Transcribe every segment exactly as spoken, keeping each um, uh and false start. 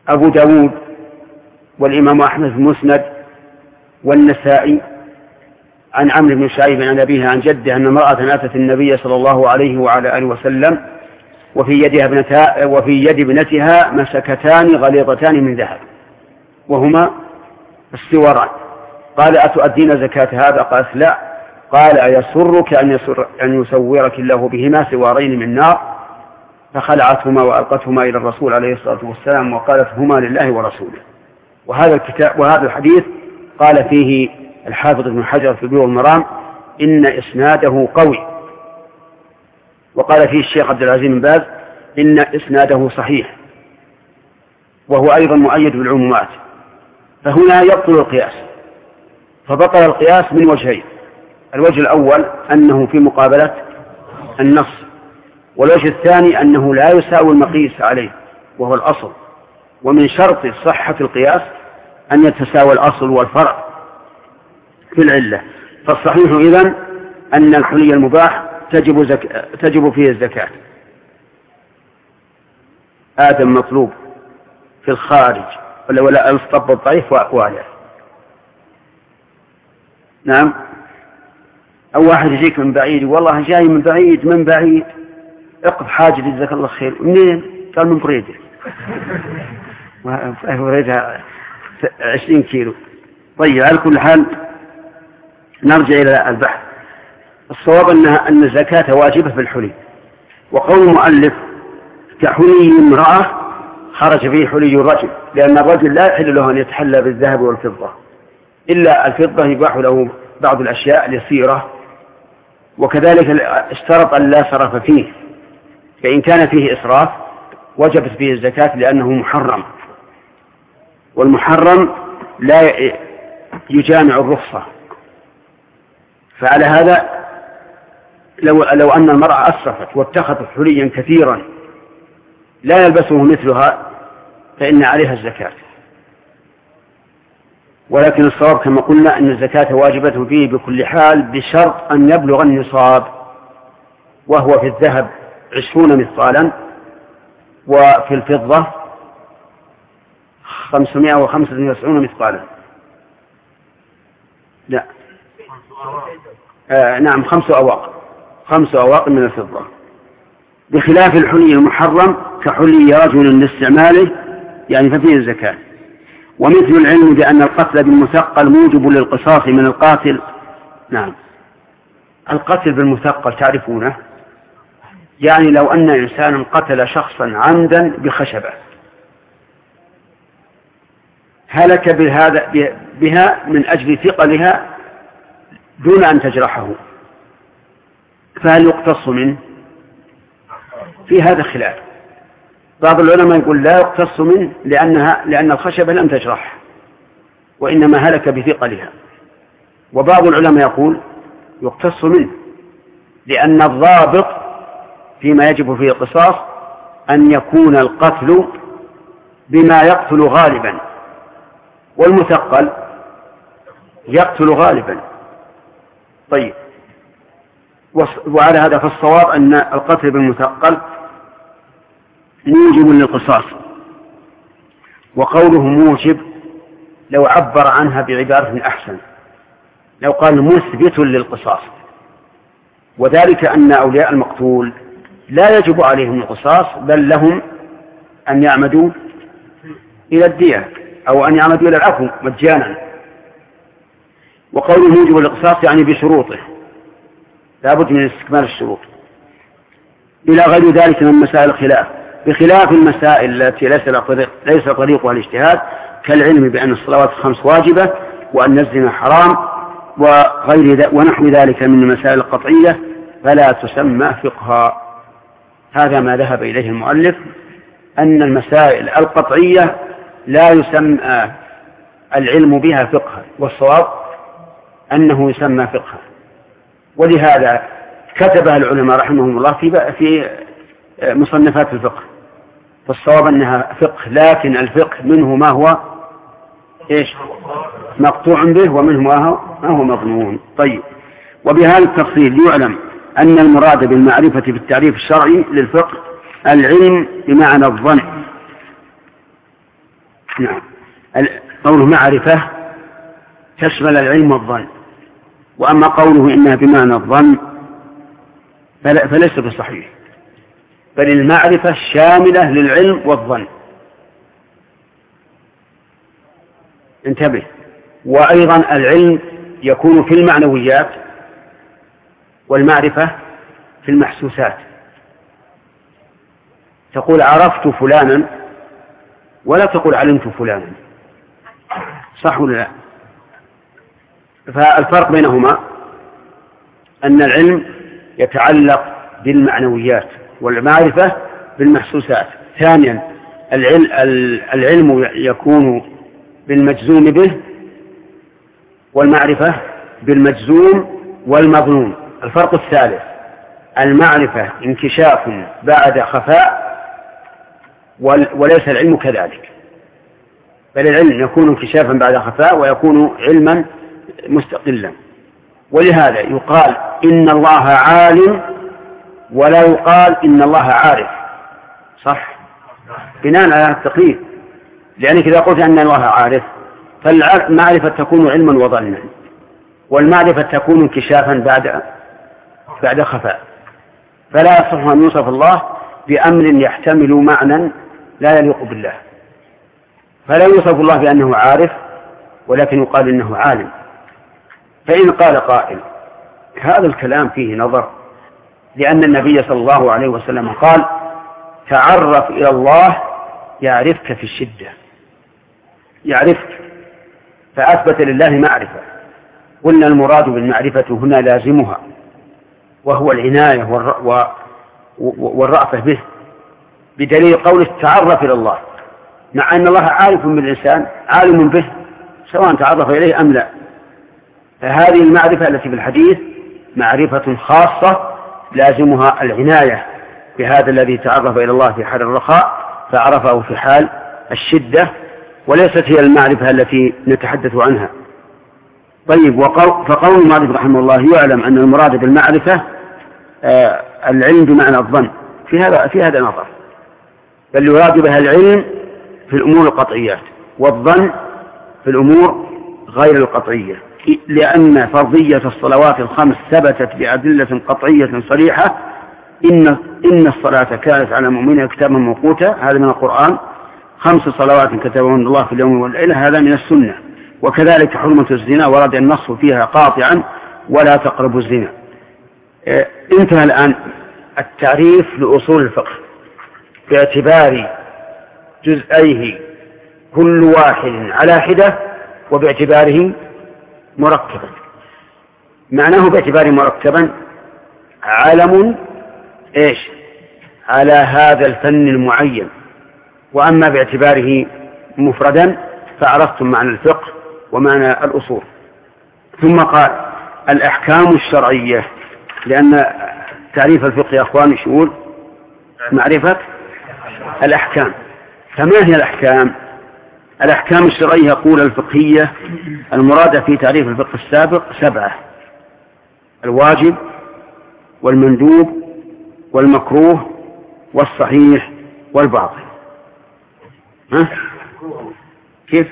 أبو داود والإمام أحمد في المسند والنسائي عن عمرو بن شعيب عن أبيه عن جده أن امرأة أتت النبي صلى الله عليه وعلى آله وسلم وفي يدها ابنتها وفي يد ابنتها مسكتان غليظتان من ذهب وهما السواران. قال أتؤدين زكاة هذا؟ قالت لا. قال أيسرك أن, يسر أن يسورك الله بهما سوارين من نار؟ فخلعتهما وألقتهما إلى الرسول عليه الصلاة والسلام وقالت هما لله ورسوله. وهذا الكتاب وهذا الحديث قال فيه الحافظ ابن حجر في بلوغ المرام إن إسناده قوي، وقال فيه الشيخ عبد العزيز بن باز إن إسناده صحيح، وهو أيضا مؤيد بالعمومات. فهنا يبطل القياس، فبطل القياس من وجهين: الوجه الأول أنه في مقابلة النص، والوجه الثاني أنه لا يساوي المقيس عليه وهو الأصل، ومن شرط صحة القياس أن يتساوى الأصل والفرع في العلة. فالصحيح إذن أن الحلي المباح تجب, زك... تجب فيه الزكاة. آدم مطلوب في الخارج ولا ولا الطب الضعيف وأقواله. نعم. أو واحد يجيك من بعيد، والله جاي من بعيد من بعيد اقف حاجة جزاك الله خير. منين؟ قال من بريدة. بريدة عشرين كيلو. طيب على كل حال نرجع إلى البحث. الصواب أنها أن الزكاة واجبة في الحلي، وقول المؤلف كحلي امرأة خرج فيه حلي الرجل، لأن الرجل لا يحل له أن يتحلى بالذهب والفضة، إلا الفضة يباح له بعض الأشياء اليسيرة، وكذلك اشترط أن لا سرف فيه، فإن كان فيه إسراف وجبت فيه الزكاة لأنه محرم، والمحرم لا يجامع الرخصة. فعلى هذا لو, لو أن المرأة أسرفت واتخذت حليا كثيرا لا يلبسه مثلها فإن عليها الزكاة. ولكن الصواب كما قلنا أن الزكاة واجبة فيه بكل حال بشرط أن يبلغ النصاب، وهو في الذهب عشرون مثقالا، وفي الفضة خمسمائة وخمسة وتسعون مثقالا. لا آه نعم خمس أواق خمس أواق من الفضة، بخلاف الحلي المحرم كحلي رجل لاستعماله يعني ففيه الزكاة. ومثل العلم بأن القتل بالمثقل موجب للقصاص من القاتل. نعم القتل بالمثقل تعرفونه، يعني لو أن إنسانا قتل شخصا عمدا بخشبة هلك بهذا بها من أجل ثقلها دون أن تجرحه، فهل يقتص منه؟ في هذا خلاف. بعض العلماء يقول لا يقتص منه لأنها لأن الخشبة لم تجرح وإنما هلك بثقلها، وبعض العلماء يقول يقتص منه لأن الضابط فيما يجب فيه القصاص أن يكون القتل بما يقتل غالبا، والمثقل يقتل غالبا. طيب وعلى هذا فالصواب أن القتل بالمثقل موجب للقصاص، وقوله موجب لو عبر عنها بعبارة أحسن لو قال مثبت للقصاص، وذلك أن أولياء المقتول لا يجب عليهم القصاص بل لهم أن يعمدوا إلى الدية أو أن يعمدوا إلى العفو مجانا. وقوله موجب للقصاص يعني بشروطه، لا بد من استكمال الشروط، إلى غير ذلك من مسائل الخلاف، بخلاف المسائل التي ليس طريق ليس طريقها الاجتهاد كالعلم بأن الصلوات الخمس واجبة وأن الزنا حرام وغير ذلك ونحو ذلك من المسائل القطعية فلا تسمى فقها. هذا ما ذهب إليه المؤلف، أن المسائل القطعية لا يسمى العلم بها فقها، والصواب أنه يسمى فقها. ولهذا كتبها العلماء رحمهم الله في في مصنفات الفقه، فالصواب أنها فقه، لكن الفقه منه ما هو إيش مقطوع به ومنه ما هو, ما هو مضمون. طيب وبهذا التفصيل يعلم أن المراد بالمعرفة بالتعريف الشرعي للفقه العلم بمعنى الظن نعم. قوله معرفة تشمل العلم والظن، وأما قوله إنها بمعنى الظن فليس بصحيح، بل المعرفة شاملة للعلم والظن. انتبه. وأيضا العلم يكون في المعنويات، والمعرفة في المحسوسات. تقول عرفت فلانا ولا تقول علمت فلانا، صح ولا لا؟ فالفرق بينهما أن العلم يتعلق بالمعنويات والمعرفة بالمحسوسات. ثانيا العلم يكون بالمجزوم به، والمعرفة بالمجزوم والمظنون. الفرق الثالث المعرفة انكشاف بعد خفاء، وليس العلم كذلك، بل العلم يكون انكشافا بعد خفاء ويكون علما مستقلا. ولهذا يقال إن الله عالم ولا يقال إن الله عارف، صح؟ بناء على التقييد، لأنك إذا قلت أن الله عارف فالمعرفة تكون علما وظنا، والمعرفة تكون انكشافا بعد بعد خفاء. فلا يصح أن يوصف الله بأمر يحتمل معنى لا يليق بالله، فلا يوصف الله بأنه عارف، ولكن يقال إنه عالم. فإن قال قائل هذا الكلام فيه نظر، لأن النبي صلى الله عليه وسلم قال تعرف إلى الله يعرفك في الشدة، يعرفك، فأثبت لله معرفة. قلنا المراد بالمعرفة هنا لازمها، وهو العناية والرأفة به، بدليل قوله تعرف إلى الله، مع أن الله عارف بالإنسان، عالم به سواء تعرف إليه أم لا. فهذه المعرفة التي في الحديث معرفة خاصة لازمها العناية بهذا الذي تعرف إلى الله في حال الرخاء فعرفه في حال الشدة، وليست هي المعرفة التي نتحدث عنها. طيب، وقول فقول المؤلف رحمه الله يعلم أن المراد بالمعرفة آه العلم بمعنى الظن، في هذا في هذا نظر، بل يراد بها العلم في الأمور القطعيات، والظن في الأمور غير القطعية، لأن فرضية الصلوات الخمس ثبتت بأدلة قطعية صريحة. إن إن الصلاة كانت على المؤمنين كتابا موقوتا، هذا من القرآن. خمس صلوات كتبهن الله في اليوم والليلة، هذا من السنة. وكذلك حرمة الزنا ورد النص فيها قاطعا ولا تقربوا الزنا. انتهى الآن التعريف لأصول الفقه باعتبار جزئيه كل واحد على حدة، وباعتباره مركبا. معناه باعتباره مركبا علم ايش على هذا الفن المعين، وأما باعتباره مفردا فعرفتم معنى الفقه ومعنى الأصول. ثم قال الأحكام الشرعية، لأن تعريف الفقه يا أخواني شؤون معرفة الأحكام. فما هي الأحكام؟ الأحكام الشرعية يقول الفقهية المراد في تعريف الفقه السابق سبعة: الواجب والمندوب والمكروه والصحيح والباطل. ها؟ كيف؟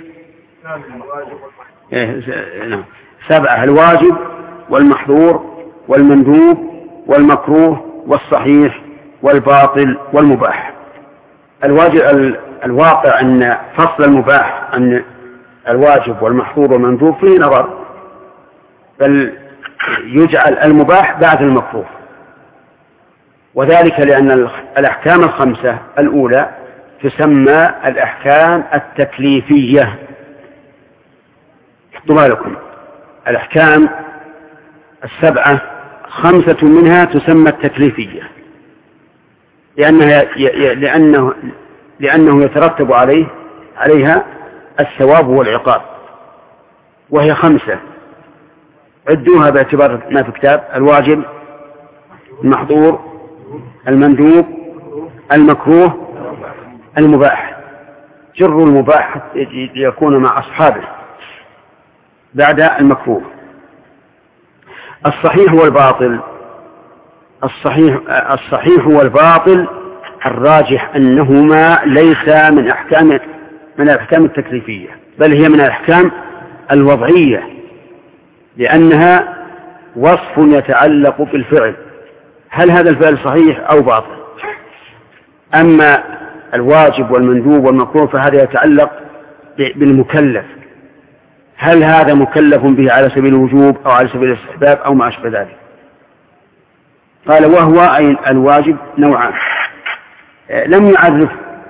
إيه نعم، سبعة: الواجب والمحظور والمندوب والمكروه والصحيح والباطل والمباح. الواجب الواقع أن فصل المباح أن الواجب والمحظور والمندوب فيه نظر، بل يجعل المباح بعد المكروه، وذلك لأن الأحكام الخمسة الأولى تسمى الأحكام التكليفية. حطوا بالكم، الأحكام السبعة خمسة منها تسمى التكليفية، لأنها لأنه لأنه يترتب عليه عليها الثواب والعقاب، وهي خمسة. عدوها باعتبار ما في كتاب: الواجب، المحظور، المندوب، المكروه، المباح. جر المباح ليكون مع أصحابه بعد المكروه. الصحيح والباطل، الصحيح الصحيح والباطل الراجح أنهما ليس من أحكام من الأحكام التكليفية، بل هي من الأحكام الوضعية، لأنها وصف يتعلق بالفعل، هل هذا الفعل صحيح أو باطل. أما الواجب والمندوب والمكروه فهذا يتعلق بالمكلف، هل هذا مكلف به على سبيل الوجوب أو على سبيل الاستحباب أو ما أشبه ذلك. قال وهو أي الواجب نوعان. لم يعرف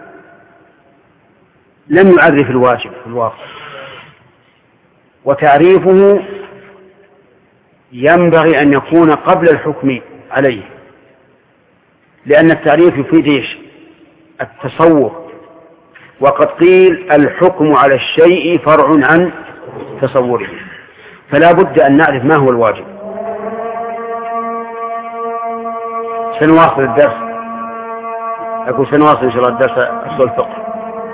لم يعرف الواجب في الواقع، وتعريفه ينبغي أن يكون قبل الحكم عليه، لأن التعريف يفيد إيش؟ التصور، وقد قيل الحكم على الشيء فرع عن تصوره، فلا بد أن نعرف ما هو الواجب. سنواصل الدرس، أقول سنواصل إن شاء الله الدرس أصول الفقه.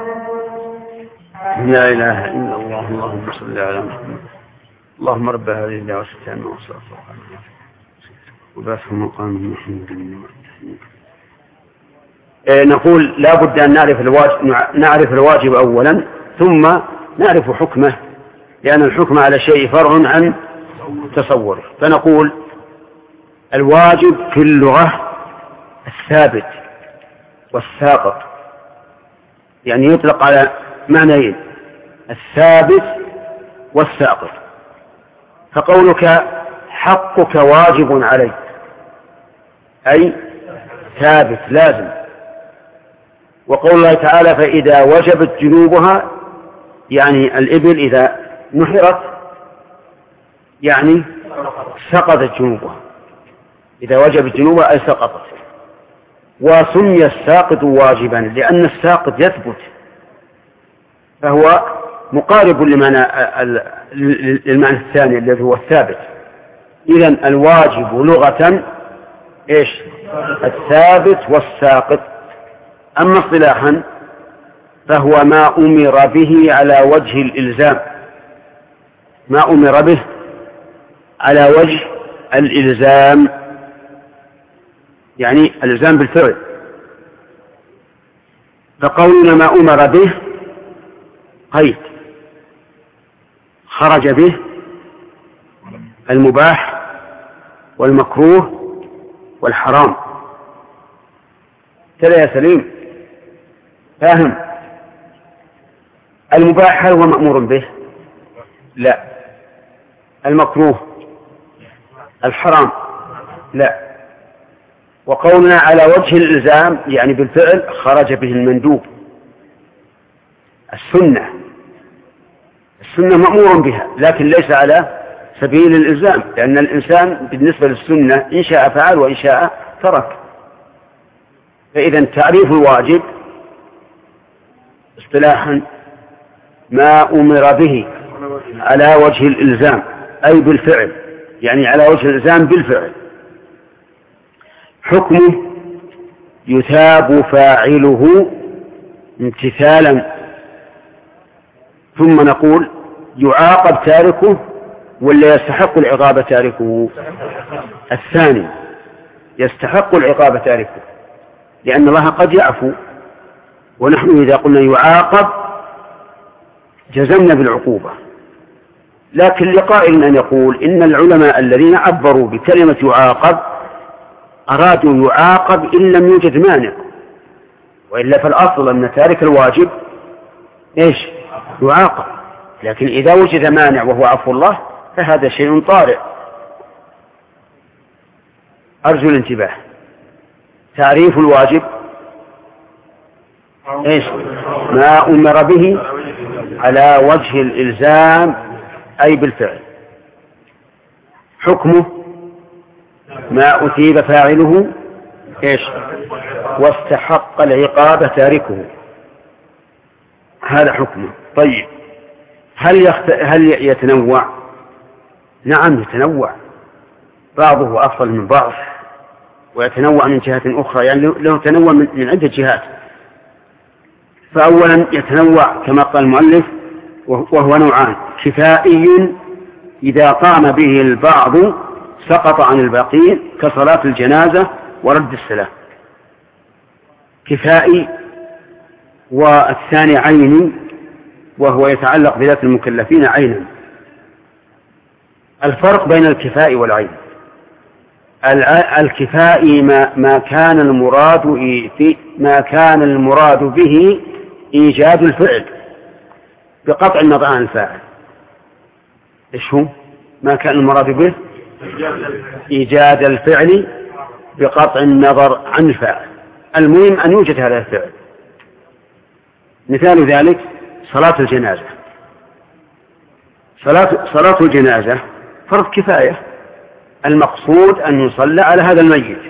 لا إله إلا الله، اللهم صل على محمد، اللهم رب هذه الدعوة التامة والصلاة والسلام وبعث مقام محمد. نقول لا بد أن نعرف الواجب، نعرف الواجب أولا ثم نعرف حكمه، لأن الحكم على شيء فرع عن تصوره. فنقول الواجب في اللغة الثابت والساقط، يعني يطلق على معنيين، الثابت والساقط. فقولك حقك واجب عليك أي ثابت لازم، وقول الله تعالى فإذا وجبت جنوبها يعني الإبل إذا نحرت يعني سقطت جنوبها، إذا وجبت جنوبها أي سقطت. وسمي الساقط واجبا لأن الساقط يثبت، فهو مقارب لمعنى المعنى الثاني الذي هو الثابت. إذن الواجب لغة إيش؟ الثابت والساقط. أما اصطلاحا فهو ما أمر به على وجه الإلزام، ما أمر به على وجه الإلزام، يعني الإلزام بالفعل. فقولنا ما أمر به قيد، خرج به المباح والمكروه والحرام. كذا يا سليم فاهم؟ المباح هل هو مأمور به؟ لا. المكروه؟ الحرام؟ لا. وقولنا على وجه الإلزام يعني بالفعل خرج به المندوب. السنة السنة مأمور بها لكن ليس على سبيل الإلزام، لأن الإنسان بالنسبة للسنة إن شاء فعل وإن شاء ترك. فإذا تعريف الواجب اصطلاحا ما أمر به على وجه الإلزام أي بالفعل، يعني على وجه الإلزام بالفعل. حكمه يثاب فاعله امتثالا، ثم نقول يعاقب تاركه ولا يستحق العقاب تاركه؟ الثاني، يستحق العقاب تاركه، لأن الله قد يعفو، ونحن إذا قلنا يعاقب جزمنا بالعقوبة. لكن لقائل أن يقول إن العلماء الذين عبروا بكلمة يعاقب أرادوا يعاقب إن لم يوجد مانع، وإلا فالأصل أن تارك الواجب إيش؟ يعاقب، لكن إذا وجد مانع وهو عفو الله فهذا شيء طارئ. أرجو الانتباه. تعريف الواجب إيش؟ ما أمر به على وجه الإلزام أي بالفعل. حكمه ما أثيب فاعله إيش؟ واستحق العقاب تاركه، هذا حكمه. طيب هل, يخت... هل يتنوع؟ نعم يتنوع، بعضه أفضل من بعض ويتنوع من جهة أخرى، يعني له تنوع من, من عدة جهات. فأولا يتنوع كما قال المؤلف وهو نوعان: كفائي إذا قام به البعض سقط عن الباقين كصلاة الجنازة ورد السلام، كفائي. والثاني عيني وهو يتعلق بذات المكلفين عينا. الفرق بين الكفاء والعين: الكفاء ما, ما كان المراد في ما كان المراد به إيجاد الفعل بقطع النظر عن الفاعل. إيش هو ما كان المراد به؟ إيجاد الفعل بقطع النظر عن الفاعل. المهم أن يوجد هذا الفعل. مثال ذلك صلاة الجنازة. صلاة, صلاة الجنازة فرض كفاية، المقصود أن يصلى على هذا الميت،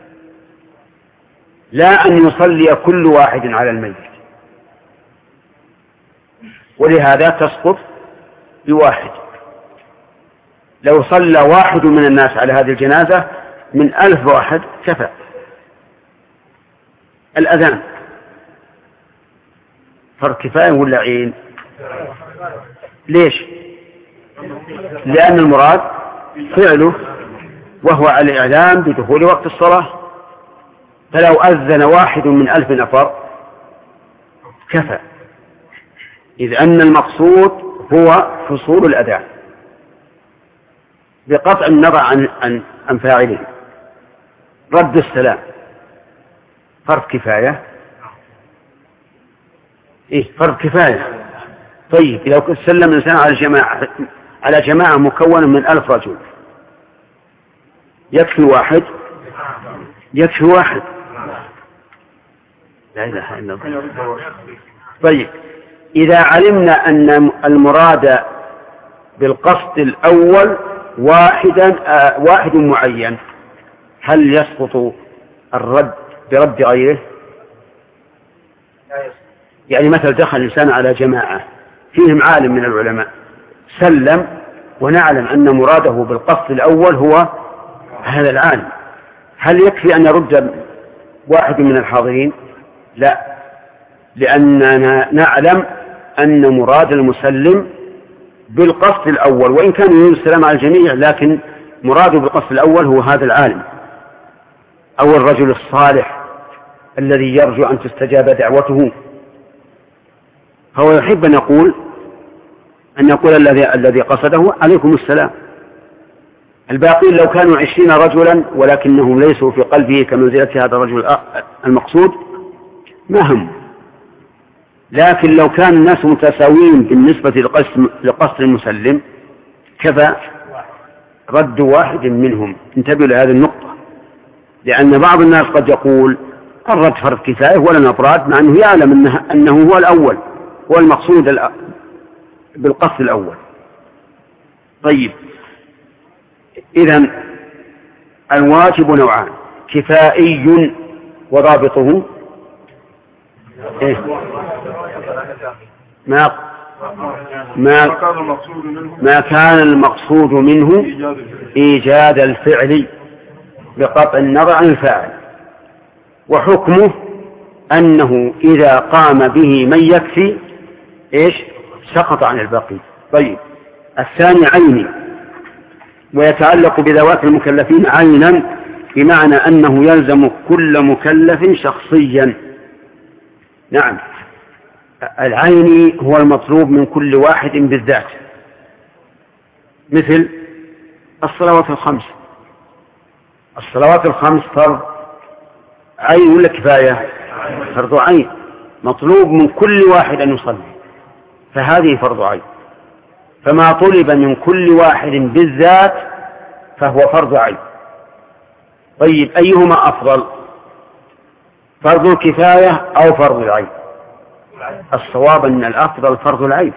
لا أن يصلي كل واحد على الميت، ولهذا تسقط بواحد. لو صلى واحد من الناس على هذه الجنازة من ألف واحد كفى. الأذان فرض كفاية ولا عين؟ ليش؟ لأن المراد فعله وهو على الإعلام بدخول وقت الصلاة، فلو أذن واحد من ألف نفر كفى، إذ أن المقصود هو حصول الأذان بقطع النظر عن, عن, عن فاعله. رد السلام فرض كفاية. إيه فرض كفاية. طيب لو سلم الإنسان على جماعة على جماعة مكونة من ألف رجل يكفي واحد؟ يكفي واحد. لا إله إلا الله. طيب إذا علمنا أن المراد بالقصد الأول واحدا آه واحد معين، هل يسقط الرد برد غيره؟ يعني مثل دخل الإنسان على جماعة فيهم عالم من العلماء سلم، ونعلم أن مراده بالقصد الأول هو هذا العالم، هل يكفي أن يرد واحد من الحاضرين؟ لا، لأننا نعلم أن مراد المسلم بالقصد الأول، وإن كان يريد السلام على الجميع، لكن مراده بالقصد الأول هو هذا العالم أو الرجل الصالح الذي يرجو أن تستجاب دعوته. هو يحب أن يقول أن يقول الذي الذي قصده عليكم السلام. الباقين لو كانوا عشرين رجلا ولكنهم ليسوا في قلبه كمنزلة هذا الرجل المقصود ما هم، لكن لو كان الناس متساويين بالنسبة لقصد المسلم كفى رد واحد منهم. انتبهوا لهذه النقطة، لأن بعض الناس قد يقول الرد فرض كفاية ولا أفراد، مع أنه يعلم أنه, أنه هو الأول، هو المقصود بالقصد الأول. طيب إذن الواجب نوعان: كفائي وضابطه إيه؟ ما ما ما كان المقصود منه إيجاد الفعل بقطع النظر عن الفاعل، وحكمه أنه إذا قام به من يكفي إيش سقط عن الباقي. طيب الثاني عيني، ويتعلق بذوات المكلفين عينا، بمعنى أنه يلزم كل مكلف شخصيا. نعم، العيني هو المطلوب من كل واحد بالذات، مثل الصلوات الخمس. الصلوات الخمس فرض عين ولا كفاية؟ فرض عين، مطلوب من كل واحد أن يصلي، فهذه فرض عين. فما طلب من كل واحد بالذات فهو فرض عين. طيب أيهما أفضل، فرض الكفاية أو فرض العين؟ الصواب أن الأفضل فرض العين،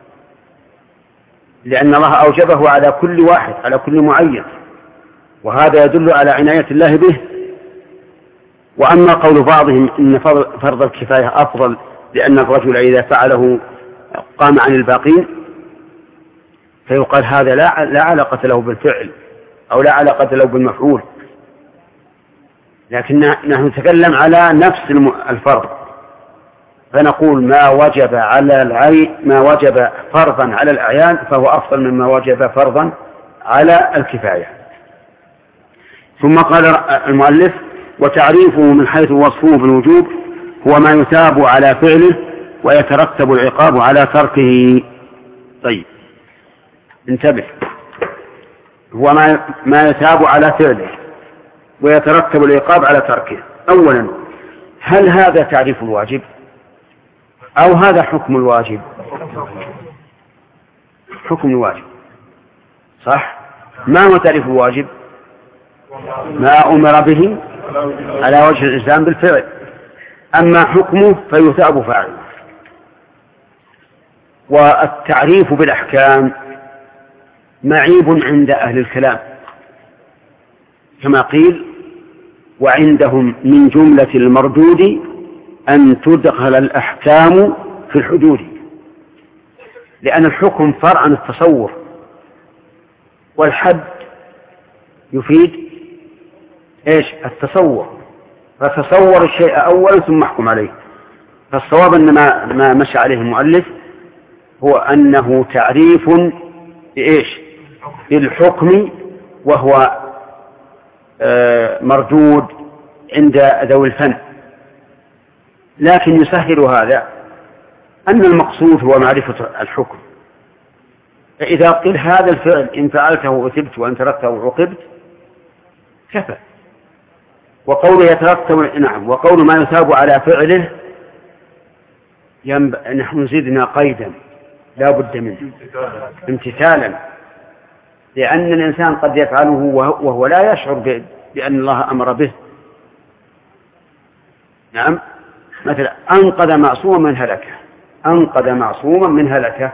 لأن الله أوجبه على كل واحد، على كل معين، وهذا يدل على عناية الله به. وأما قول بعضهم إن فرض الكفاية أفضل لأن الرجل إذا فعله قام عن الباقين، فيقال هذا لا, لا علاقة له بالفعل أو لا علاقة له بالمفعول، لكن نحن نتكلم على نفس الفرض، فنقول ما وجب على العين ما وجب فرضا على الأعيان فهو أفضل مما وجب فرضا على الكفاية. ثم قال المؤلف: وتعريفه من حيث وصفه بالوجوب هو ما يثاب على فعله ويترتب العقاب على تركه. طيب انتبه، هو ما ما يثاب على فعله ويترتب العقاب على تركه. أولا، هل هذا تعريف الواجب أو هذا حكم الواجب؟ حكم الواجب صح. ما هو تعريف الواجب؟ ما أمر به على وجه الإلزام بالفعل، أما حكمه فيثاب فاعله. والتعريف بالأحكام معيب عند أهل الكلام، كما قيل: وعندهم من جملة المردود أن تدخل الأحكام في الحدود، لأن الحكم فرع عن التصور، والحد يفيد إيش؟ التصور، فتصور الشيء أولا ثم احكم عليه. فالصواب أن ما, ما مشى عليه المؤلف هو أنه تعريف بإيش؟ بالحكم، وهو آه مردود عند ذوي الفن. لكن يسهل هذا أن المقصود هو معرفة الحكم، فإذا قيل هذا الفعل إن فعلته أثبت وإن تركته عوقبت كفى. وقوله يترتب، نعم، وقول ما يثاب على فعله ينب... نحن زدنا قيدا لا بد منه امتثالا، لأن الإنسان قد يفعله وهو لا يشعر ب... بأن الله أمر به. نعم، مثلا أنقذ معصوما من هلكه، أنقذ معصوما من هلكه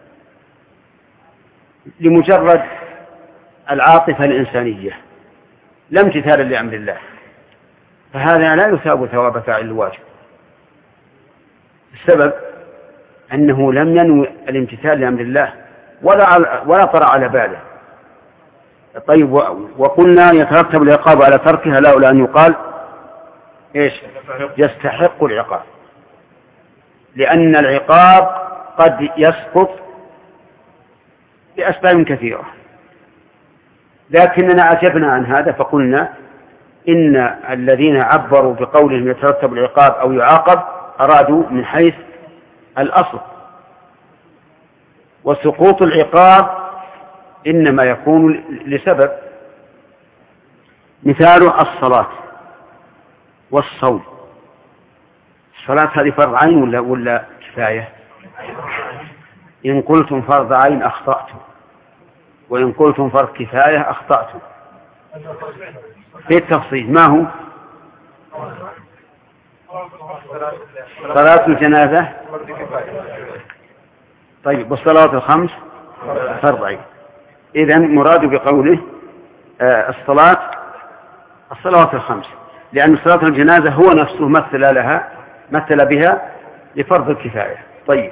لمجرد العاطفة الإنسانية لا امتثالا لأمر الله، فهذا لا يثاب ثواب فاعل الواجب. السبب أنه لم ينوي الامتثال لأمر الله ولا ولا طرأ على باله. طيب، وقلنا يترتب العقاب على تركها، لا أولى أن يقال إيش؟ يستحق العقاب، لأن العقاب قد يسقط بأسباب كثيرة، لكننا عجبنا عن هذا فقلنا إن الذين عبروا بقولهم يترتب العقاب أو يعاقب أرادوا من حيث الأصل، وسقوط العقاب إنما يكون لسبب. مثال الصلاة والصوم. الصلاة هذه فرض عين ولا ولا كفاية؟ إن قلتم فرض عين أخطأتم، وإن قلتم فرض كفاية أخطأتم. في التفصيل ما هو؟ صلاة الجنازة طيب، والصلاة الخمس فرض عين. إذن مراد بقوله آه الصلاة الصلوات الخمس، لأن صلاة الجنازة هو نفسه مثل لها مثل بها لفرض الكفاية. طيب،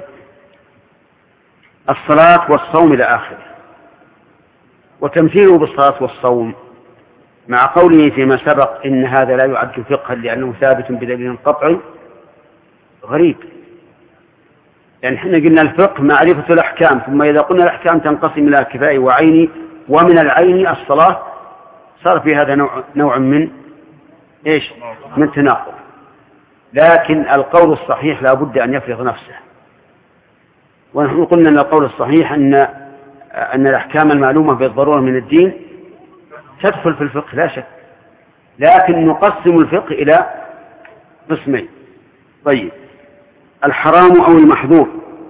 الصلاة والصوم إلى آخره. وتمثيله بالصلاة والصوم مع قوله فيما سبق إن هذا لا يعد فقها لأنه ثابت بدليل قطعي غريب، يعني احنا قلنا الفقه معرفة الأحكام، ثم إذا قلنا الأحكام تنقسم إلى كفاية وعيني، ومن العين الصلاة، صار في هذا نوع, نوع من إيش؟ من تناقض. لكن القول الصحيح لا بد أن يفرض نفسه، ونحن قلنا أن القول الصحيح أن أن الأحكام المعلومة بالضرورة من الدين تدخل في الفقه لا شك، لكن نقسم الفقه إلى قسمين. طيب، الحرام أو المحظور.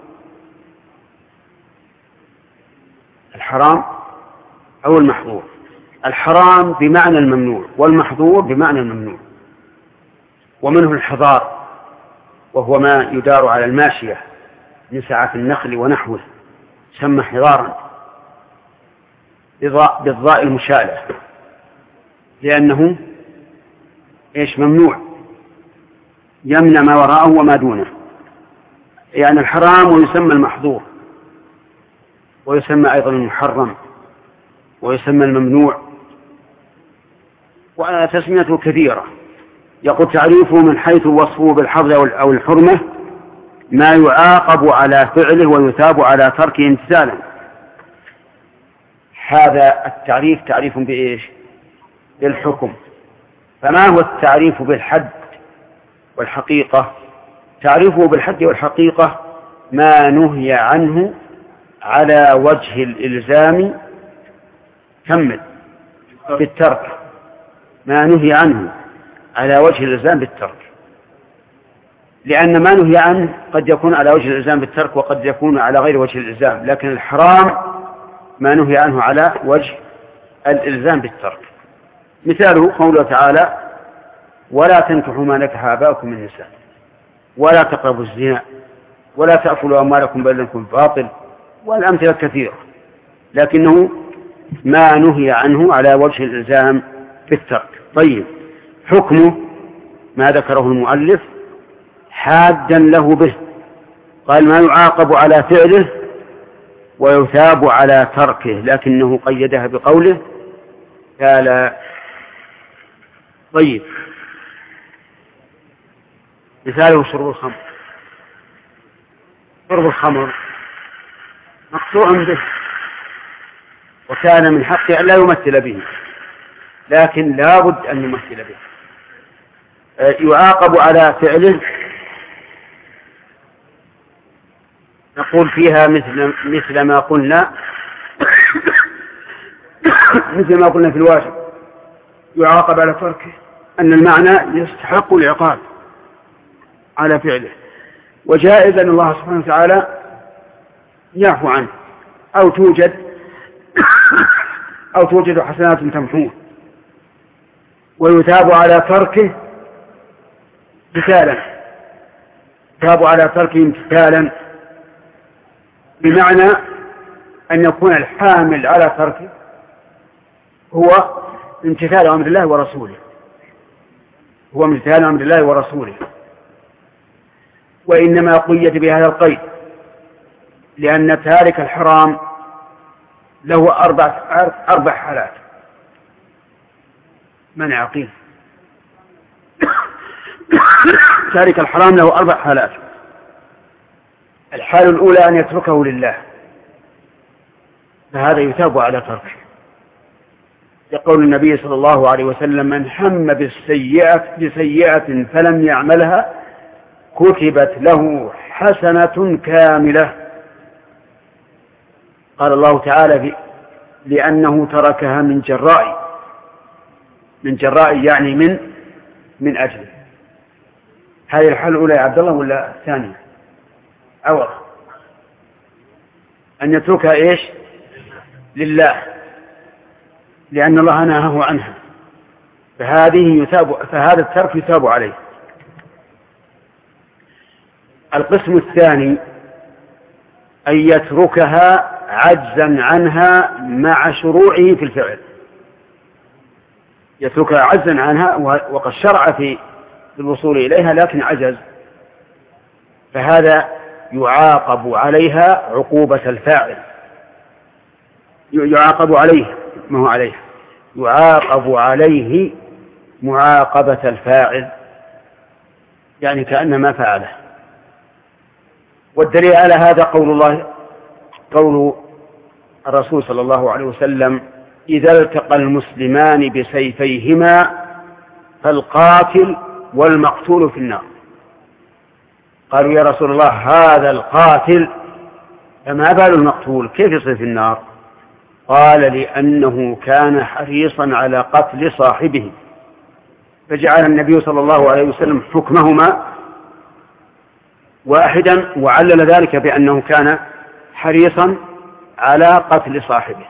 الحرام أو المحظور. الحرام بمعنى الممنوع، والمحظور بمعنى الممنوع. ومنه الحضار، وهو ما يدار على الماشية من سعة النخل ونحوه، سمى حضارا بالضاء المشالة، لأنه إيش؟ ممنوع، يمنع ما وراءه وما دونه، يعني الحرام ويسمى المحظور، ويسمى أيضا المحرم، ويسمى الممنوع، وتسميته كثيرة. يقول تعريفه من حيث وصفه بالحظ أو الحرمة ما يعاقب على فعله ويثاب على تركه امتثالا. هذا التعريف تعريف بإيش؟ بالحكم. فما هو التعريف بالحد والحقيقة؟ تعريفه بالحد والحقيقة ما نهي عنه على وجه الإلزام كمل بالترك، ما نهي عنه على وجه الإلزام بالترك، لأن ما نهي عنه قد يكون على وجه الإلزام بالترك وقد يكون على غير وجه الإلزام، لكن الحرام ما نهي عنه على وجه الإلزام بالترك. مثاله قوله تعالى: ولا تنكحوا ما نكح آباؤكم من النساء، ولا تقربوا الزنا، ولا تأكلوا أموالكم بينكم بالباطل، والأمثلة كثيرة، لكنه ما نهي عنه على وجه الإلزام بالترك. طيب، حكمه ما ذكره المؤلف حادا له به، قال: ما يعاقب على فعله ويثاب على تركه، لكنه قيدها بقوله: قال. طيب، مثاله شرب الخمر. شرب الخمر مقطوع به، وكان من حقه أن لا يمثل به، لكن لا بد أن يمثل به. يعاقب على فعله، نقول فيها مثل مثل ما قلنا مثل ما قلنا في الواجب يعاقب على تركه، أن المعنى يستحق العقاب على فعله، وجائز أن الله سبحانه وتعالى يعفو عنه، أو توجد أو توجد حسنات تمحوه، ويثاب على تركه امتثالا، يثاب على تركه امتثالا بمعنى أن يكون الحامل على تركه هو امتثال أمر الله ورسوله، هو امتثال أمر الله ورسوله، وإنما قيد بهذا القيد لأن تارك الحرام له أربع أربع حالات. من عقيل تارك الحرام له أربع حالات. الحالة الأولى أن يتركه لله، فهذا يثاب على تركه، يقول النبي صلى الله عليه وسلم: من هم بالسيئة بسيئة فلم يعملها كتبت له حسنة كاملة. قال الله تعالى: لأنه تركها من جراء، من جراء يعني من من أجله. هذه الحالة الأولى يا عبد الله ولا الثانية؟ أول أن يتركها إيش؟ لله، لأن الله نهاه عنها، فهذه يثاب، فهذا الترك يثاب عليه. القسم الثاني أن يتركها عجزا عنها مع شروعه في الفعل، يتركها عجزا عنها وقد شرع في الوصول إليها لكن عجز، فهذا يعاقب عليها عقوبة الفاعل، يعاقب عليه ما هو عليه يعاقب عليه معاقبة الفاعل، يعني كأنما فعله. والدليل على هذا قول الله قول الرسول صلى الله عليه وسلم: إذا التقى المسلمان بسيفيهما فالقاتل والمقتول في النار. قالوا: يا رسول الله، هذا القاتل، فما بال المقتول كيف يصير في النار؟ قال: لأنه كان حريصا على قتل صاحبه. فجعل النبي صلى الله عليه وسلم حكمهما واحدا، وعلل ذلك بأنه كان حريصا على قتل صاحبه.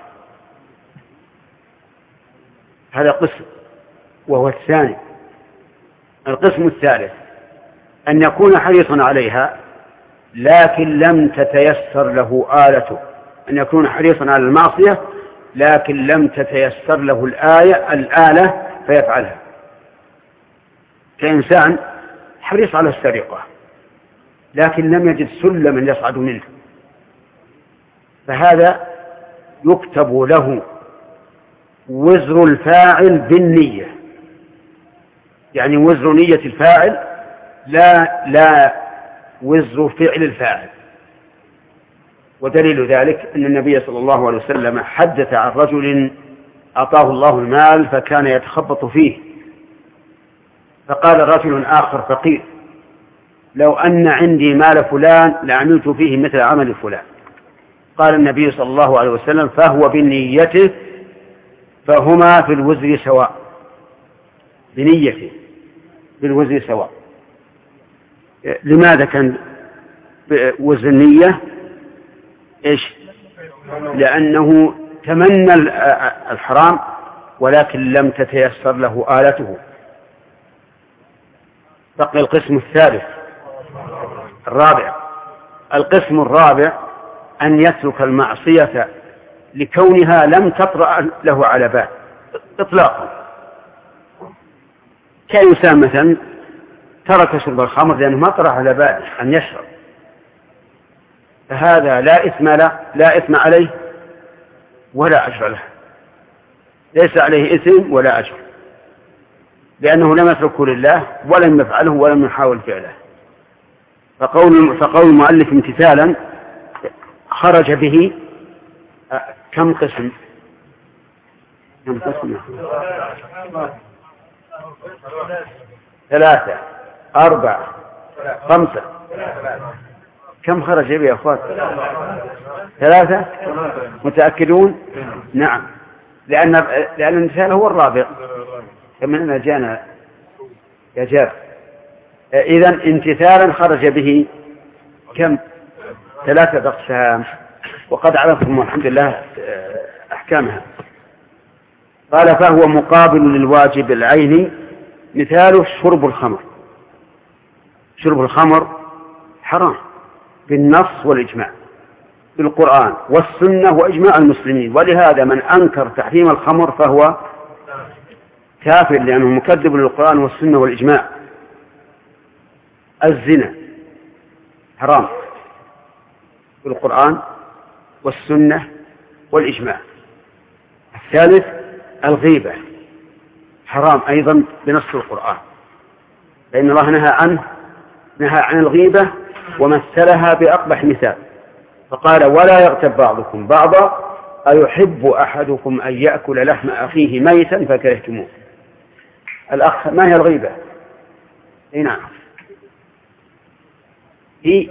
هذا قسم، وهو الثاني. القسم الثالث أن يكون حريصا عليها لكن لم تتيسر له آلته، أن يكون حريصا على المعصية لكن لم تتيسر له الآية الآلة فيفعلها، كإنسان حريص على السرقة لكن لم يجد سلما يصعد منه، فهذا يكتب له وزر الفاعل بالنية، يعني وزر نية الفاعل لا لا وزر فعل الفاعل. ودليل ذلك أن النبي صلى الله عليه وسلم حدث عن رجل أعطاه الله المال فكان يتخبط فيه، فقال رجل آخر فقير: لو أن عندي مال فلان لعملت فيه مثل عمل فلان. قال النبي صلى الله عليه وسلم فهو بنيته فهما في الوزر سواء، بنيته في الوزر سواء. لماذا كان وزر النية؟ إيش؟ لأنه تمنى الحرام ولكن لم تتيسر له آلته. بقي القسم الثالث الرابع. القسم الرابع أن يترك المعصية لكونها لم تطرأ له على بال إطلاقا، كإنسان مثلا ترك شرب الخمر لأنه ما طرأ على بال أن يشرب، فهذا لا إثم له، لا إثم عليه ولا أجر له، ليس عليه إثم ولا أجر، لأنه لم يتركه لله ولم يفعله ولم يحاول فعله. فقول, فقول المؤلف امتثالا خرج به كم قسم؟ كم قسم؟ ثلاثة أربعة خمسة. كم خرج به يا أخوات؟ ثلاثة. متأكدون؟ نعم، لأن لأن المثال هو الرابع كما أننا جانا يا جار. إذن امتثالا خرج به كم؟ ثلاثة أقسام، وقد عرفتم الحمد لله أحكامها. قال فهو مقابل للواجب العيني، مثاله شرب الخمر. شرب الخمر حرام بالنص والإجماع، بالقرآن والسنة وإجماع المسلمين، ولهذا من أنكر تحريم الخمر فهو كافر لأنه مكذب للقرآن والسنة والإجماع. الزنا حرام بالقرآن والسنة والإجماع. الثالث الغيبة حرام أيضا بنص القرآن، فإن الله نهى عنه، نهى عن الغيبة ومثلها بأقبح مثال، فقال ولا يغتب بعضكم بعضا أيحب أحدكم أن يأكل لحم أخيه ميتا فكرهتموه. الأخ ما هي الغيبة؟ اي نعم، في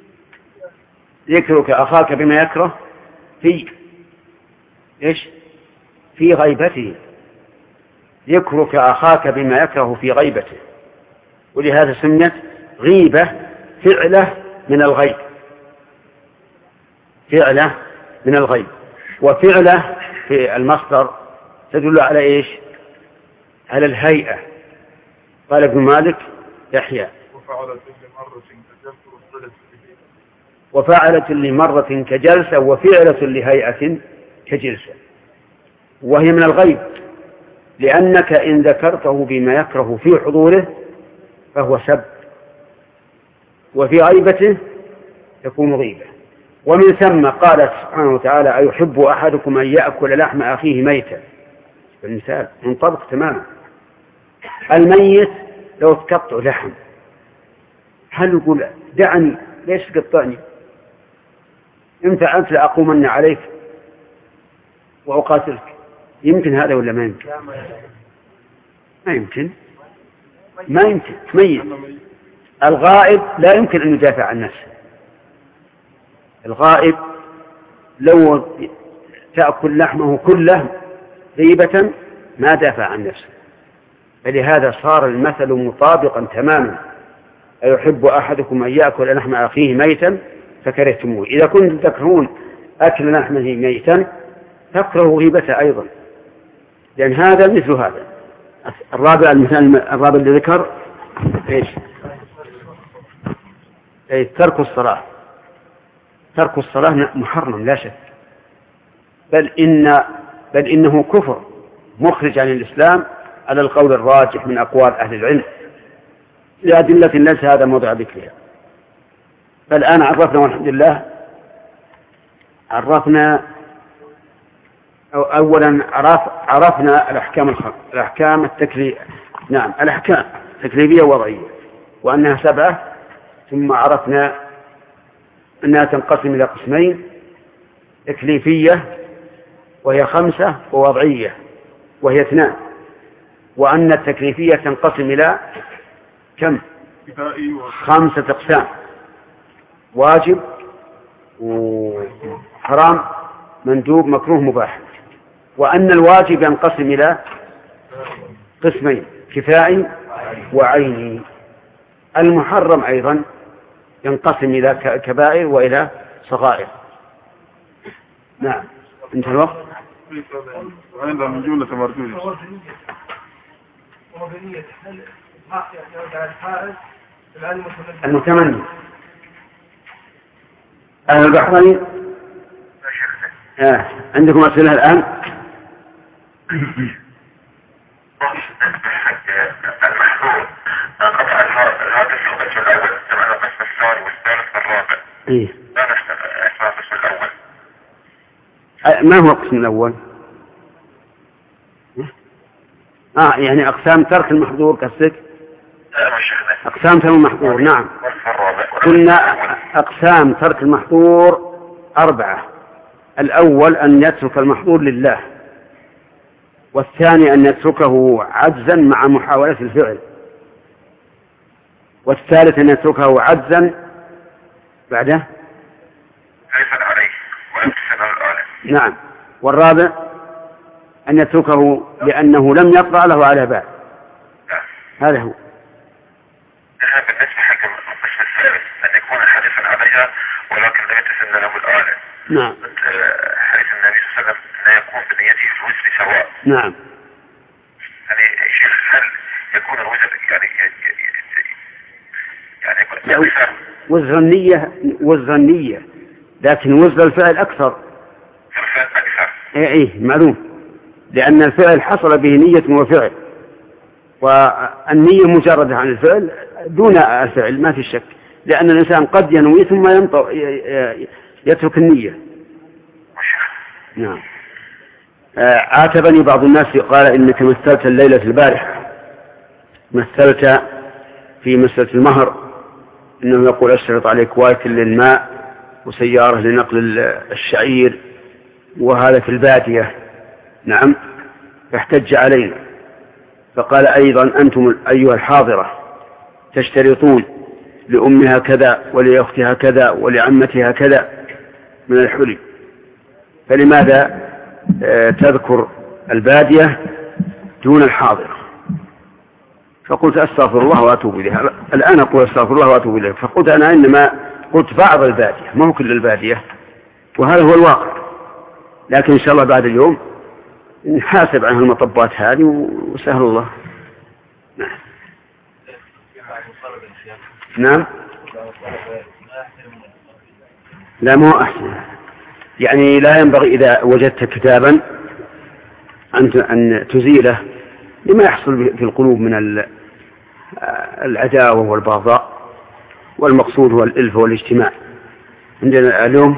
ذكرك أخاك بما يكره في إيش؟ في غيبته. ذكرك أخاك بما يكره في غيبته، ولهذا سميت غيبة فعلة من الغيب، فعلة من الغيب. وفعلة في المصدر تدل على إيش؟ على الهيئة. قال ابن مالك يحيى وفعلة لمرة كجلسة وفعلة لهيئة كجلسة، وهي من الغيب، لأنك إن ذكرته بما يكره في حضوره فهو سب، وفي غيبته يكون غيبة. ومن ثم قال سبحانه وتعالى أيحب أحدكم أن يأكل لحم أخيه ميتا. المثال منطبق تماما. الميت لو تقطع لحم هل يقول دعني ليش تقطعني؟ إن فعلت لأقومن عليك وأقاتلك. يمكن هذا ولا ما يمكن؟ ما يمكن، ما يمكن. ميت الغائب لا يمكن أن يدافع عن نفسه. الغائب لو تأكل لحمه كله غيبة ما دافع عن نفسه، فلهذا صار المثل مطابقا تماما. أيحب أحدكم أن يأكل لحم أخيه ميتا فكرهتموه. إذا كنتم تكرهون أكل لحمه ميتا تكره غيبته أيضا، لأن هذا مثل هذا. الرابع المثال الرابع اللي ذكر إيش؟ أي ترك الصلاة. ترك الصلاة محرم لا شك، بل إن بل إنه كفر مخرج عن الإسلام على القول الراجح من أقوال أهل العلم لأدلة ليس هذا موضع ذكرها. فالآن عرفنا والحمد لله، عرفنا أو أولا عرف عرفنا الأحكام الخمس، الأحكام التكليف، نعم الأحكام التكليفية ووضعية، وأنها سبعة. ثم عرفنا أنها تنقسم إلى قسمين: تكليفية وهي خمسة، ووضعية وهي اثنان. وأن التكليفية تنقسم إلى كم؟ خمسة أقسام: واجب وحرام مندوب مكروه مباح. وأن الواجب ينقسم إلى قسمين: كفائي وعيني. المحرم أيضا ينقسم إلى كبائر وإلى صغائر. نعم. انتهى الوقت. عندنا من جملة مرجوله المتمني. أهل البحرين آه. عندكم أسئلة الآن؟ إيه. ما هو القسم الأول؟ آه يعني أقسام ترك المحظور قصدك؟ أقسام ترك المحظور. نعم. قلنا أقسام ترك المحظور أربعة: الأول أن يترك المحظور لله، والثاني أن يتركه عجزا مع محاولة الفعل، والثالث أن يتركه عجزا بعده نعم، والرابع أن يتركه لأنه لم يقرأ له على بال. هذا هو. بالنسبة حق القسم الثالث أن يكون حديثا عليها ولكن لا يتسنى له الآلة. نعم. حديث النبي صلى الله عليه وسلم لا يكون بنيته الوزن سواء. نعم. يعني شيخ هل يكون الوزن يعني يعني يعني وزن النية وزن النية لكن وزن الفعل أكثر. الفعل أكثر. إيه إيه معلوم، لأن الفعل حصل به نية وفعل، والنية مجردة عن الفعل دون الفعل ما في شك، لأن الإنسان قد ينوي ثم ينطق يترك النية. نعم. عاتبني بعض الناس قال إنك مثلت الليلة البارحة، مثلت في مسألة المهر، إنه يقول أشترط عليك واكل للماء وسيارة لنقل الشعير وهذا في البادية. نعم. فاحتج علينا فقال أيضا أنتم أيها الحاضرة تشترطون لأمها كذا ولأختها كذا ولعمتها كذا من الحلي، فلماذا تذكر البادية دون الحاضرة؟ فقلت أستغفر الله وأتوب إليه. الآن أقول أستغفر الله وأتوب إليه. فقلت أنا إنما قلت بعض البادية ما هو كل البادية، وهذا هو الواقع، لكن إن شاء الله بعد اليوم نحاسب عن المطبات هذه وسهل الله. نعم. نعم. لا مو أحسن، يعني لا ينبغي إذا وجدت كتابا أن تزيله لما يحصل في القلوب من العداوة والبغضاء، والمقصود هو الألفة والاجتماع. عندنا اليوم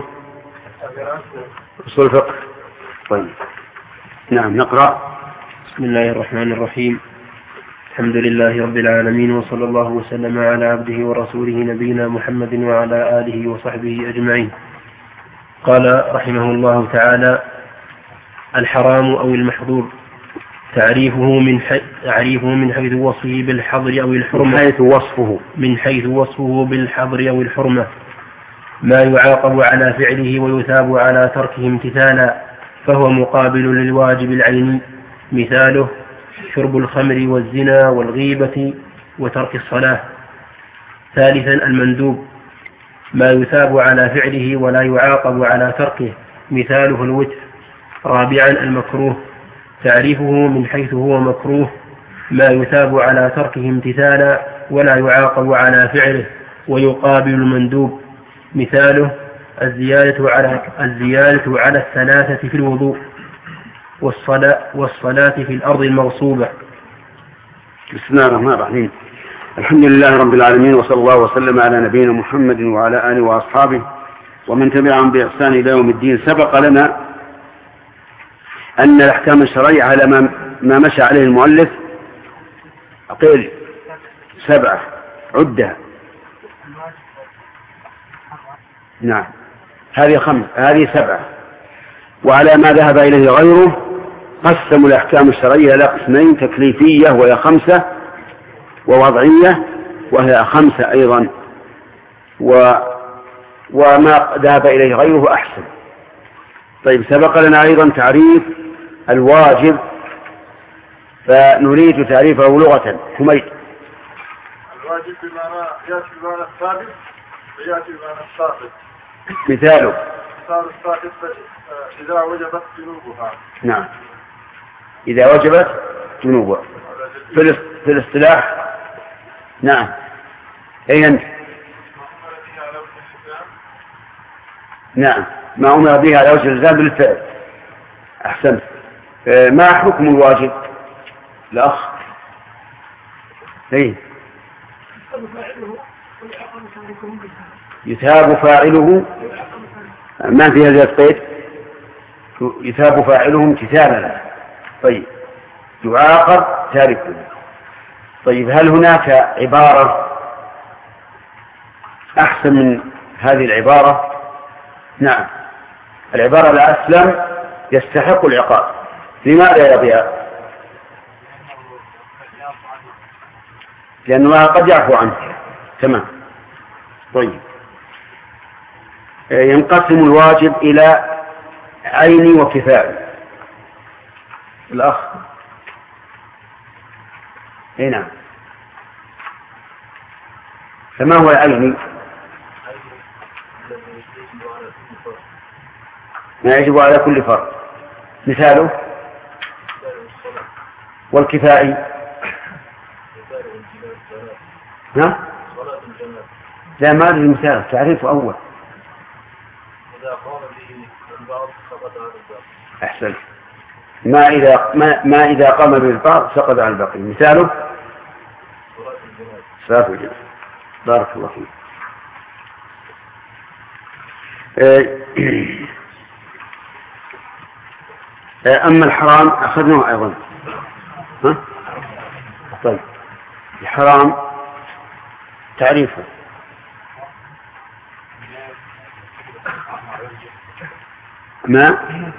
أصول الفقه. طيب. نعم نقرأ. بسم الله الرحمن الرحيم. الحمد لله رب العالمين، وصلى الله وسلم على عبده ورسوله نبينا محمد وعلى آله وصحبه أجمعين. قال رحمه الله تعالى: الحرام أو المحظور تعريفه من حيث تعريفه من حيث وصفه بالحظر أو الحرمة. من حيث وصفه من حيث وصفه بالحظر أو الحرمة ما يعاقب على فعله ويثاب على تركه امتثالا، فهو مقابل للواجب العيني. مثاله: شرب الخمر والزنا والغيبة وترك الصلاة. ثالثا: المندوب ما يثاب على فعله ولا يعاقب على تركه، مثاله الوتر. رابعا: المكروه تعريفه من حيث هو مكروه ما يثاب على تركه امتثالا ولا يعاقب على فعله، ويقابل المندوب. مثاله: الزيادة على الزيادة على الثلاثة في الوضوء، والصلاة والصلاة في الأرض المغصوبة. بسم الله الرحمن الرحيم. الحمد لله رب العالمين، وصلى الله وسلم على نبينا محمد وعلى آله وأصحابه ومن تبعهم بإحسان إلى يوم الدين. سبق لنا أن الأحكام الشرعية على ما مشى عليه المؤلف أقل سبعة عدة. نعم. هذه خمس هذه سبعة. وعلى ما ذهب إليه غيره قسموا الأحكام الشرعية إلى قسمين: تكليفية وهي خمسة، ووضعية وهي خمسة أيضا، و وما ذهب إليه غيره أحسن. طيب، سبق لنا أيضا تعريف الواجب، فنريد تعريفه لغة. حميد. الواجب بمعنى يأتي بمعنى الثابت ويأتي بمعنى الساقط. مثاله مثال الساقط إذا وجبت جنوبها. نعم، إذا وجبت جنوبها في الاصطلاح. نعم، أي أنت؟ نعم، ما أمر به على وجه الإلزام بالفعل. أحسنت. ما حكم الواجب؟ الأخ. إيه؟ يثاب فاعله. ما في هذا القيد؟ يثاب فاعله امتثالا. طيب، يعاقب تاركه. طيب، هل هناك عبارة أحسن من هذه العبارة؟ نعم، العبارة الأسلم يستحق العقاب. لماذا يا ضياء؟ لأن الله قد يعفو عنه. تمام. طيب، ينقسم الواجب إلى عيني وكفائي. الأخ. اي نعم. فما هو العيني؟ ما يجب على كل فرد. مثاله؟ والكفائي؟ نعم. لا، ما أدري المثال، تعريفه أول. أحسن. ما إذا ما, ما إذا قام بالبعض سقط عن الباقي. مثاله؟ صلاة الجنازة. بارك الله فيك. أما الحرام أخذناه أيضا. ها؟ طيب، الحرام تعريفه. ما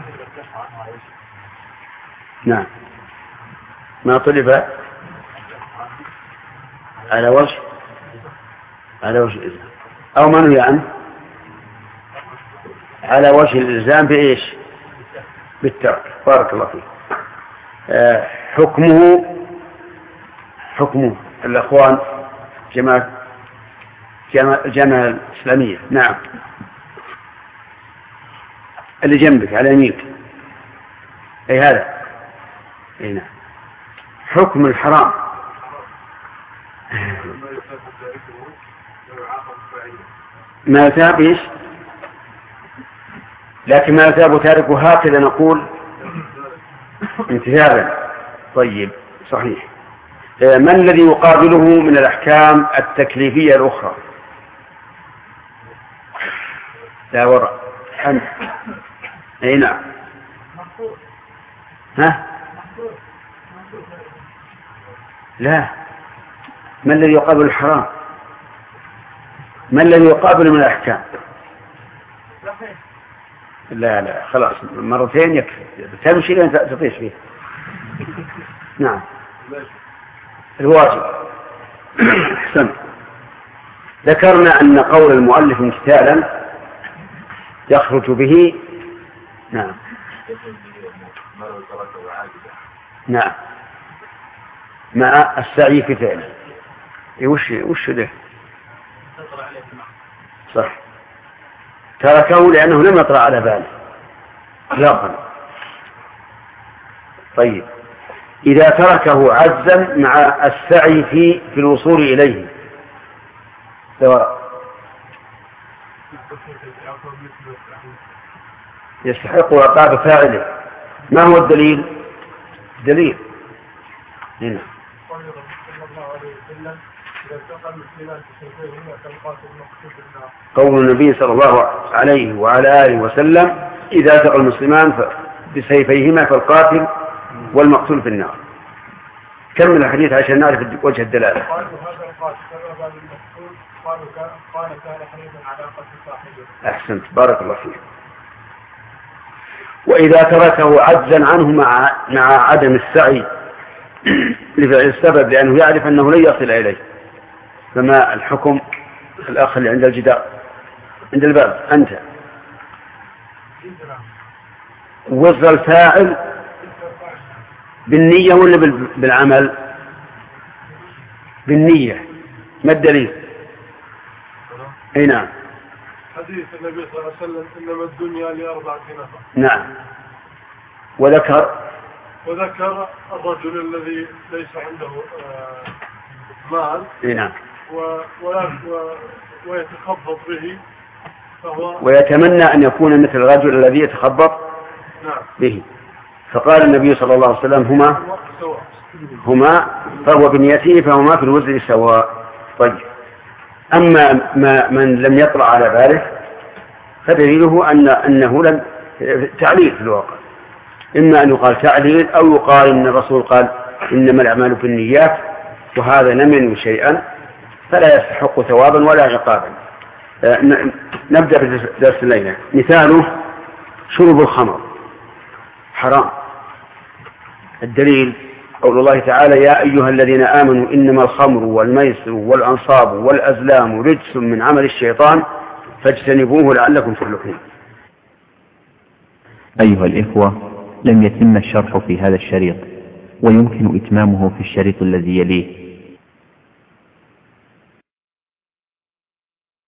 نعم ما طلب على وجه على وجه الإلزام، أو ما نهي عنه على وجه الإلزام بإيش؟ بالترك. بارك الله فيك. آه حكمه حكمه الأخوان جماعة الجامعة الإسلامية. نعم، اللي جنبك على يمينك. أي هذا. أي نعم. حكم الحرام ما يثاب إيش؟ لكن ما يثاب تاركه هكذا نقول امتثالا. طيب، صحيح. ما الذي يقابله من الأحكام التكليفية الأخرى؟ لا وراء. أنت. أي نعم. ها؟ لا، ما الذي يقابل الحرام؟ ما الذي يقابل من الأحكام؟ لا لا، خلاص مرتين يكفي. تمشي لين تطيش فيه. نعم، الواجب. أحسن. ذكرنا أن قول المؤلف امتثالا يخرج به. نعم نعم مع السعي في فعله. وش وش ده؟ صح، تركه لأنه لم يطرأ على باله إطلاقا. طيب، إذا تركه عجزا مع السعي في في الوصول إليه سواء يستحق عقاب فاعله. ما هو الدليل؟ دليل هنا قول النبي صلى الله عليه وعلى آله وسلم: إذا التقى المسلمان بسيفيهما فالقاتل والمقتول في النار. كمل الحديث عشان نعرف وجه الدلالة. أحسنت، بارك الله فيك. وإذا تركه عجزا عنه مع مع عدم السعي لفعل السبب لأنه يعرف أنه لن يصل إليه، فما الحكم؟ الأخ اللي عند الجدار عند الباب أنت، وزر الفاعل بالنية ولا بالعمل؟ بالنية. ما الدليل؟ اي نعم. حديث النبي صلى الله عليه وسلم إنما الدنيا لأربعة نفر. نعم. وذكر وذكر الرجل الذي ليس عنده مال. اي نعم. ويتخبط به فهو ويتمنى أن يكون مثل الرجل الذي يتخبط نعم. به. فقال النبي صلى الله عليه وسلم هما سواء. هما فهو بنيته فهما في الوزر سواء. طيب، أما ما من لم يطرأ على باله فدليله أن أنه لم تعليل في الواقع، إما أن يقال تعليل أو يقال إن الرسول قال إنما الأعمال بالنيات وهذا لم ينوي شيئا فلا يستحق ثوابا ولا عقابا. نبدأ بدرس الليلة. مثاله شرب الخمر حرام. الدليل قول الله تعالى يا أيها الذين آمنوا إنما الخمر والميسر والأنصاب والأزلام رجس من عمل الشيطان فاجتنبوه لعلكم تفلحون. أيها الإخوة، لم يتم الشرح في هذا الشريط ويمكن إتمامه في الشريط الذي يليه،